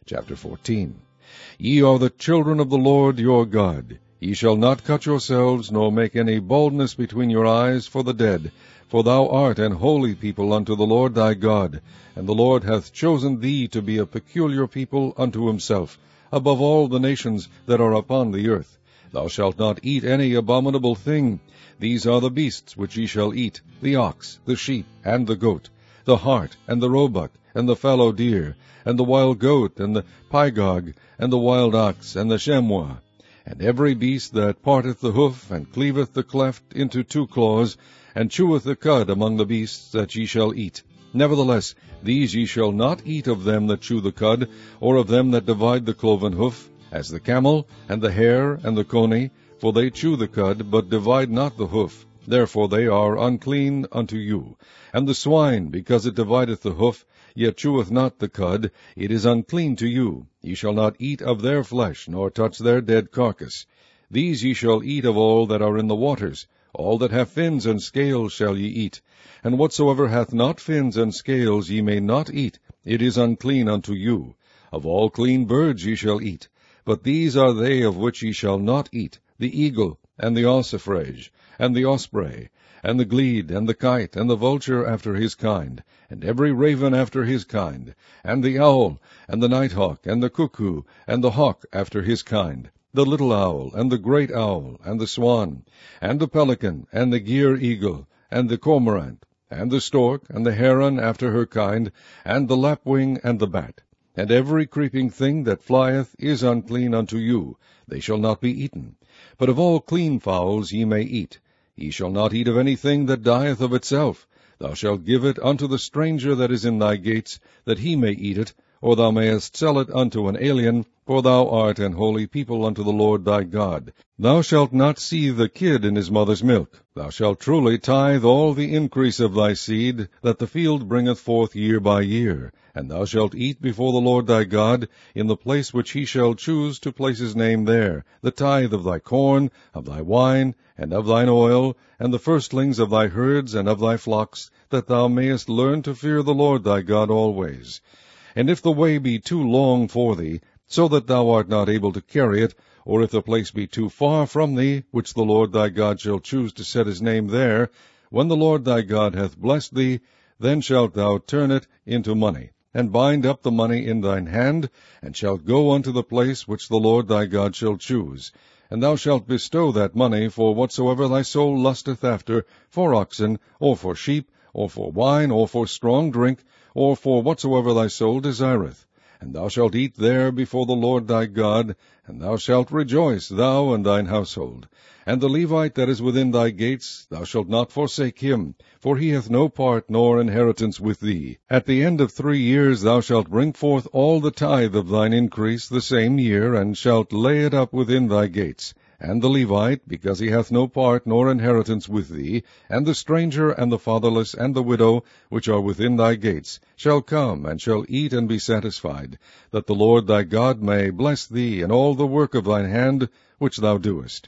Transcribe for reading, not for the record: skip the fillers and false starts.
Chapter 14. Ye are the children of the Lord your God. Ye shall not cut yourselves, nor make any baldness between your eyes for the dead, for thou art an holy people unto the Lord thy God, and the Lord hath chosen thee to be a peculiar people unto himself, above all the nations that are upon the earth. Thou shalt not eat any abominable thing. These are the beasts which ye shall eat, the ox, the sheep, and the goat, the hart, and the roebuck, and the fallow deer, and the wild goat, and the pygarg, and the wild ox, and the chamois, and every beast that parteth the hoof, and cleaveth the cleft into two claws, and cheweth the cud among the beasts that ye shall eat. Nevertheless, these ye shall not eat of them that chew the cud, or of them that divide the cloven hoof, as the camel, and the hare, and the coney, for they chew the cud, but divide not the hoof. Therefore they are unclean unto you. And the swine, because it divideth the hoof, yet cheweth not the cud, it is unclean to you. Ye shall not eat of their flesh, nor touch their dead carcass. These ye shall eat of all that are in the waters. All that have fins and scales shall ye eat. And whatsoever hath not fins and scales ye may not eat, it is unclean unto you. Of all clean birds ye shall eat. But these are they of which ye shall not eat, the eagle, and the ossifrage, and the osprey, and the glede, and the kite, and the vulture after his kind, and every raven after his kind, and the owl, and the nighthawk, and the cuckoo, and the hawk after his kind, the little owl, and the great owl, and the swan, and the pelican, and the gier eagle, and the cormorant, and the stork, and the heron after her kind, and the lapwing, and the bat. And every creeping thing that flieth is unclean unto you, they shall not be eaten. But of all clean fowls ye may eat. Ye shall not eat of anything that dieth of itself. Thou shalt give it unto the stranger that is in thy gates, that he may eat it, or thou mayest sell it unto an alien, for thou art an holy people unto the Lord thy God. Thou shalt not seethe the kid in his mother's milk. Thou shalt truly tithe all the increase of thy seed, that the field bringeth forth year by year. And thou shalt eat before the Lord thy God, in the place which he shall choose to place his name there, the tithe of thy corn, of thy wine, and of thine oil, and the firstlings of thy herds and of thy flocks, that thou mayest learn to fear the Lord thy God always. And if the way be too long for thee, so that thou art not able to carry it, or if the place be too far from thee, which the Lord thy God shall choose to set his name there, when the Lord thy God hath blessed thee, then shalt thou turn it into money, and bind up the money in thine hand, and shalt go unto the place which the Lord thy God shall choose. And thou shalt bestow that money for whatsoever thy soul lusteth after, for oxen, or for sheep, or for wine, or for strong drink, or for whatsoever thy soul desireth. And thou shalt eat there before the Lord thy God, and thou shalt rejoice, thou and thine household. And the Levite that is within thy gates, thou shalt not forsake him, for he hath no part nor inheritance with thee. At the end of 3 years thou shalt bring forth all the tithe of thine increase the same year, and shalt lay it up within thy gates. And the Levite, because he hath no part nor inheritance with thee, and the stranger, and the fatherless, and the widow, which are within thy gates, shall come, and shall eat and be satisfied, that the Lord thy God may bless thee in all the work of thine hand which thou doest.